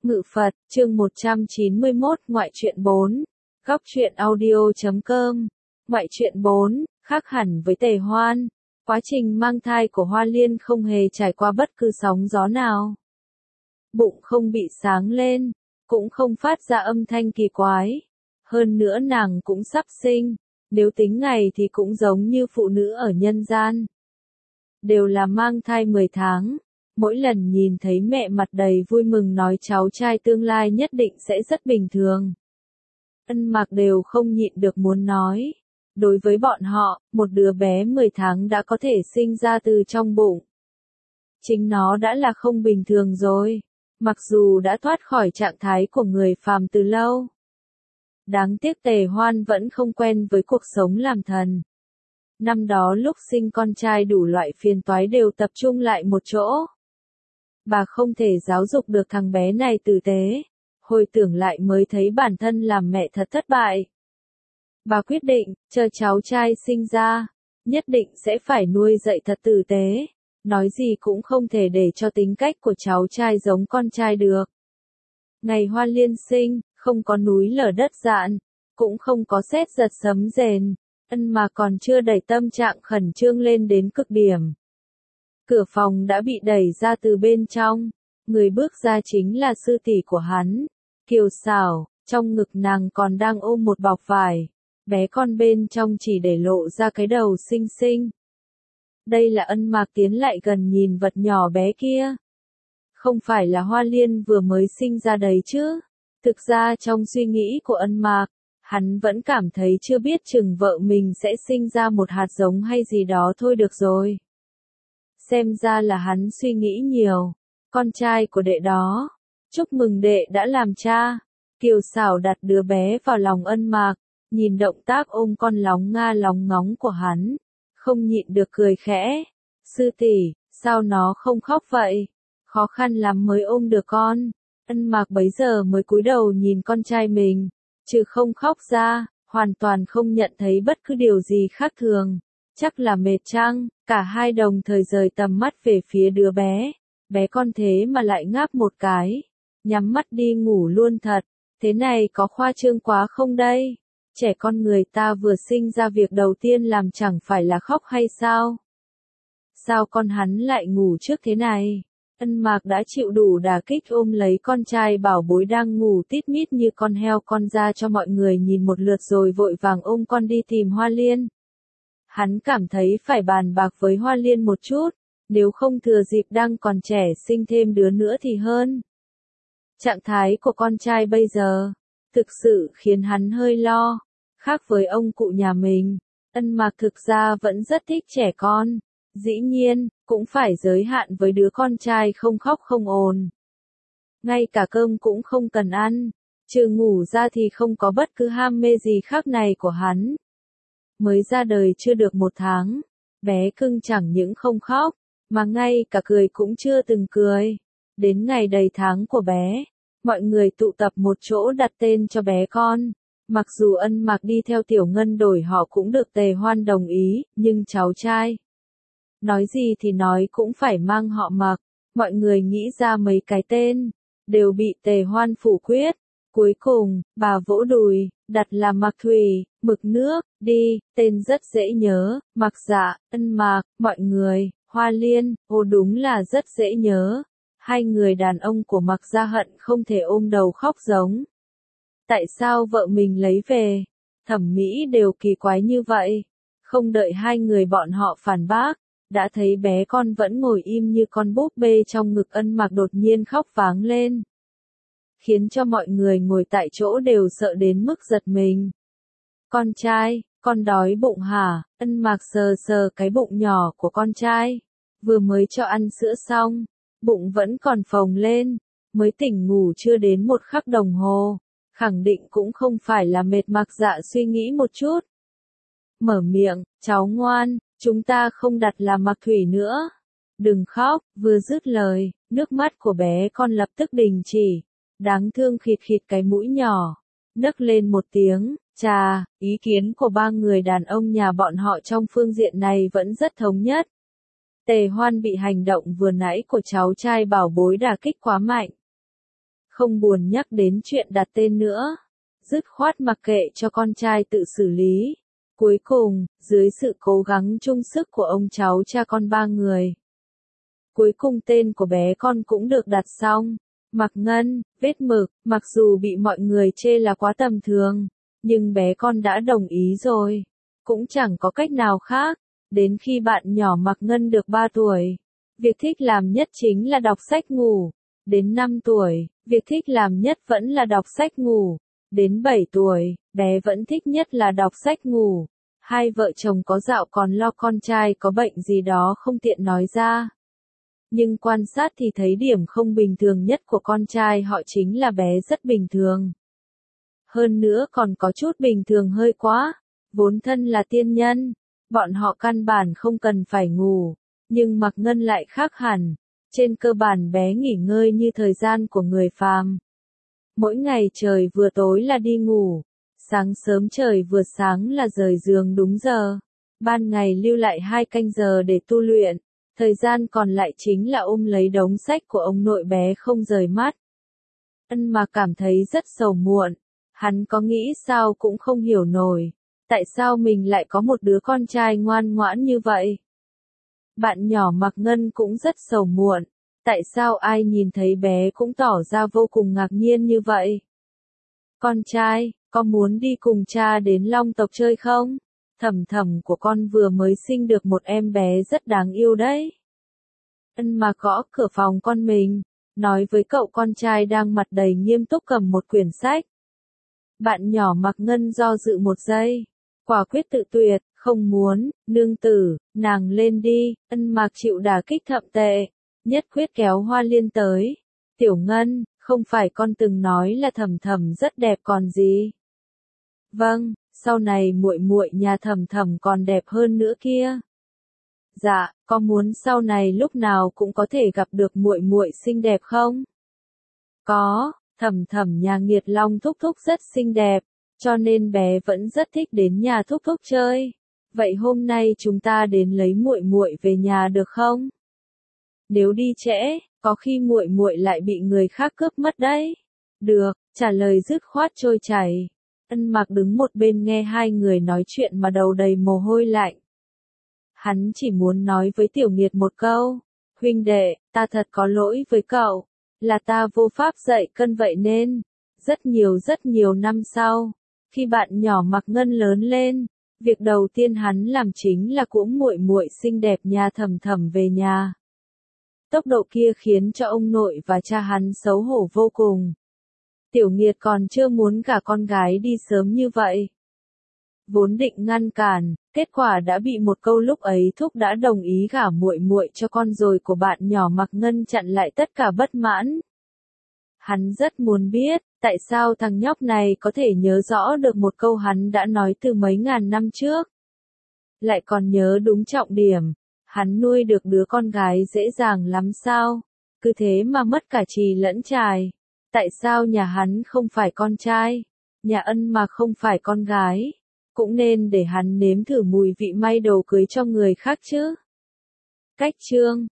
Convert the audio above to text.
Ngự Phật, chương 191, ngoại truyện 4. Góc truyện audio.com. Ngoại truyện 4, khác hẳn với Tề Hoan. Quá trình mang thai của Hoa Liên không hề trải qua bất cứ sóng gió nào. Bụng không bị sáng lên, cũng không phát ra âm thanh kỳ quái. Hơn nữa nàng cũng sắp sinh, nếu tính ngày thì cũng giống như phụ nữ ở nhân gian. Đều là mang thai 10 tháng. Mỗi lần nhìn thấy mẹ mặt đầy vui mừng nói cháu trai tương lai nhất định sẽ rất bình thường. Ân Mạc đều không nhịn được muốn nói. Đối với bọn họ, một đứa bé 10 tháng đã có thể sinh ra từ trong bụng. Chính nó đã là không bình thường rồi, mặc dù đã thoát khỏi trạng thái của người phàm từ lâu. Đáng tiếc Tề Hoan vẫn không quen với cuộc sống làm thần. Năm đó lúc sinh con trai đủ loại phiền toái đều tập trung lại một chỗ. Bà không thể giáo dục được thằng bé này tử tế, hồi tưởng lại mới thấy bản thân làm mẹ thật thất bại. Bà quyết định, chờ cháu trai sinh ra, nhất định sẽ phải nuôi dạy thật tử tế, nói gì cũng không thể để cho tính cách của cháu trai giống con trai được. Ngày Hoa Liên sinh, không có núi lở đất dạn, cũng không có sét giật sấm rền, Ân Mạc còn chưa đẩy tâm trạng khẩn trương lên đến cực điểm. Cửa phòng đã bị đẩy ra từ bên trong, người bước ra chính là sư tỷ của hắn, Kiều Xảo, trong ngực nàng còn đang ôm một bọc vải, bé con bên trong chỉ để lộ ra cái đầu xinh xinh. Đây là Ân Mạc tiến lại gần nhìn vật nhỏ bé kia. Không phải là Hoa Liên vừa mới sinh ra đấy chứ? Thực ra trong suy nghĩ của Ân Mạc, hắn vẫn cảm thấy chưa biết chừng vợ mình sẽ sinh ra một hạt giống hay gì đó thôi được rồi. Xem ra là hắn suy nghĩ nhiều. Con trai của đệ đó. Chúc mừng đệ đã làm cha. Kiều Xảo đặt đứa bé vào lòng Ân Mạc, nhìn động tác ôm con lóng nga lóng ngóng của hắn, không nhịn được cười khẽ. Sư tỷ, sao nó không khóc vậy? Khó khăn lắm mới ôm được con. Ân Mạc bấy giờ mới cúi đầu nhìn con trai mình, trừ không khóc ra, hoàn toàn không nhận thấy bất cứ điều gì khác thường. Chắc là mệt chăng? Cả hai đồng thời rời tầm mắt về phía đứa bé. Bé con thế mà lại ngáp một cái, nhắm mắt đi ngủ luôn thật. Thế này có khoa trương quá không đây? Trẻ con người ta vừa sinh ra việc đầu tiên làm chẳng phải là khóc hay sao? Sao con hắn lại ngủ trước thế này? Ân Mạc đã chịu đủ đả kích ôm lấy con trai bảo bối đang ngủ tít mít như con heo con ra cho mọi người nhìn một lượt rồi vội vàng ôm con đi tìm Hoa Liên. Hắn cảm thấy phải bàn bạc với Hoa Liên một chút, nếu không thừa dịp đang còn trẻ sinh thêm đứa nữa thì hơn. Trạng thái của con trai bây giờ, thực sự khiến hắn hơi lo. Khác với ông cụ nhà mình, Ân Mạc thực ra vẫn rất thích trẻ con. Dĩ nhiên, cũng phải giới hạn với đứa con trai không khóc không ồn. Ngay cả cơm cũng không cần ăn, trừ ngủ ra thì không có bất cứ ham mê gì khác này của hắn. Mới ra đời chưa được 1 tháng, bé cưng chẳng những không khóc, mà ngay cả cười cũng chưa từng cười. Đến ngày đầy tháng của bé, mọi người tụ tập một chỗ đặt tên cho bé con. Mặc dù Ân Mạc đi theo Tiểu Ngân đổi họ cũng được Tề Hoan đồng ý, nhưng cháu trai, nói gì thì nói cũng phải mang họ Mạc. Mọi người nghĩ ra mấy cái tên, đều bị Tề Hoan phủ quyết. Cuối cùng, bà vỗ đùi, đặt là Mạc Thủy, mực nước, đi, tên rất dễ nhớ, Mạc Dạ, Ân Mạc, mọi người, Hoa Liên, đúng là rất dễ nhớ. Hai người đàn ông của Mạc Gia hận không thể ôm đầu khóc giống. Tại sao vợ mình lấy về? Thẩm mỹ đều kỳ quái như vậy. Không đợi hai người bọn họ phản bác, đã thấy bé con vẫn ngồi im như con búp bê trong ngực Ân Mạc đột nhiên khóc váng lên, khiến cho mọi người ngồi tại chỗ đều sợ đến mức giật mình. Con trai, con đói bụng hả? Ân Mạc sờ sờ cái bụng nhỏ của con trai, vừa mới cho ăn sữa xong, bụng vẫn còn phồng lên, mới tỉnh ngủ chưa đến 1 khắc đồng hồ, khẳng định cũng không phải là mệt. Mạc Dạ suy nghĩ một chút, mở miệng, cháu ngoan, chúng ta không đặt là Mạc Thủy nữa. Đừng khóc. Vừa dứt lời, nước mắt của bé con lập tức đình chỉ. Đáng thương khịt khịt cái mũi nhỏ, nấc lên một tiếng. Chà, ý kiến của 3 người đàn ông nhà bọn họ trong phương diện này vẫn rất thống nhất. Tề Hoan bị hành động vừa nãy của cháu trai bảo bối đả kích quá mạnh. không buồn nhắc đến chuyện đặt tên nữa. Dứt khoát mặc kệ cho con trai tự xử lý. Cuối cùng, dưới sự cố gắng chung sức của ông cháu cha con ba người, cuối cùng tên của bé con cũng được đặt xong. Mạc Ngân, vết mực, mặc dù bị mọi người chê là quá tầm thường, nhưng bé con đã đồng ý rồi. Cũng chẳng có cách nào khác. Đến khi bạn nhỏ Mạc Ngân được 3 tuổi, việc thích làm nhất chính là đọc sách ngủ. Đến 5 tuổi, việc thích làm nhất vẫn là đọc sách ngủ. Đến 7 tuổi, bé vẫn thích nhất là đọc sách ngủ. Hai vợ chồng có dạo còn lo con trai có bệnh gì đó không tiện nói ra. Nhưng quan sát thì thấy điểm không bình thường nhất của con trai họ chính là bé rất bình thường. Hơn nữa còn có chút bình thường hơi quá. Vốn thân là tiên nhân, bọn họ căn bản không cần phải ngủ. Nhưng Mạc Ngân lại khác hẳn. Trên cơ bản bé nghỉ ngơi như thời gian của người phàm. Mỗi ngày trời vừa tối là đi ngủ. Sáng sớm trời vừa sáng là rời giường đúng giờ. Ban ngày lưu lại 2 canh giờ để tu luyện. Thời gian còn lại chính là ôm lấy đống sách của ông nội bé không rời mắt. Ân mà cảm thấy rất sầu muộn. Hắn có nghĩ sao cũng không hiểu nổi. Tại sao mình lại có một đứa con trai ngoan ngoãn như vậy? Bạn nhỏ Mạc Ngân cũng rất sầu muộn. Tại sao ai nhìn thấy bé cũng tỏ ra vô cùng ngạc nhiên như vậy? Con trai, có muốn đi cùng cha đến Long tộc chơi không? Thẩm thẩm của con vừa mới sinh được một em bé rất đáng yêu đấy. Ân mà gõ cửa phòng con mình, nói với cậu con trai đang mặt đầy nghiêm túc cầm một quyển sách. Bạn nhỏ Mạc Ngân do dự một giây, quả quyết tự tuyệt, không muốn, nương tử, nàng lên đi. Ân Mạc chịu đả kích thậm tệ, nhất quyết kéo Hoa Liên tới. Tiểu Ngân, không phải con từng nói là thẩm thẩm rất đẹp còn gì? Vâng, sau này muội muội nhà thẩm thẩm còn đẹp hơn nữa kia. Dạ, có muốn sau này lúc nào cũng có thể gặp được muội muội xinh đẹp không? Có, thẩm thẩm nhà Nghiệt Long thúc thúc rất xinh đẹp, cho nên bé vẫn rất thích đến nhà thúc thúc chơi. Vậy hôm nay chúng ta đến lấy muội muội về nhà được không? Nếu đi trễ, có khi muội muội lại bị người khác cướp mất đấy. Được, trả lời dứt khoát trôi chảy. Ân Mạc đứng một bên nghe hai người nói chuyện mà đầu đầy mồ hôi lạnh. Hắn chỉ muốn nói với Tiểu Nghiệt một câu. Huynh đệ, ta thật có lỗi với cậu. Là ta vô pháp dạy cân vậy nên. Rất nhiều năm sau, khi bạn nhỏ Mạc Ngân lớn lên, việc đầu tiên hắn làm chính là cuỗng muội muội xinh đẹp nhà thẩm thẩm về nhà. Tốc độ kia khiến cho ông nội và cha hắn xấu hổ vô cùng. Tiểu Nghiệt còn chưa muốn gả con gái đi sớm như vậy. Vốn định ngăn cản, kết quả đã bị một câu lúc ấy thúc đã đồng ý gả muội muội cho con rồi của bạn nhỏ Mạc Ngân chặn lại tất cả bất mãn. Hắn rất muốn biết, tại sao thằng nhóc này có thể nhớ rõ được một câu hắn đã nói từ mấy ngàn năm trước. Lại còn nhớ đúng trọng điểm, hắn nuôi được đứa con gái dễ dàng lắm sao, cứ thế mà mất cả chì lẫn chài. Tại sao nhà hắn không phải con trai, nhà Ân mà không phải con gái, cũng nên để hắn nếm thử mùi vị may đồ cưới cho người khác chứ. Cách chương